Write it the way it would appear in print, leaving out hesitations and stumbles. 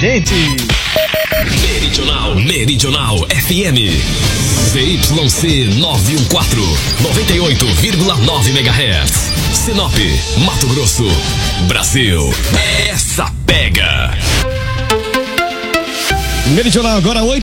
gente. Meridional FM. ZYC 914, 98,9 MHz. Sinop, Mato Grosso, Brasil. Essa pega. Meridional agora 8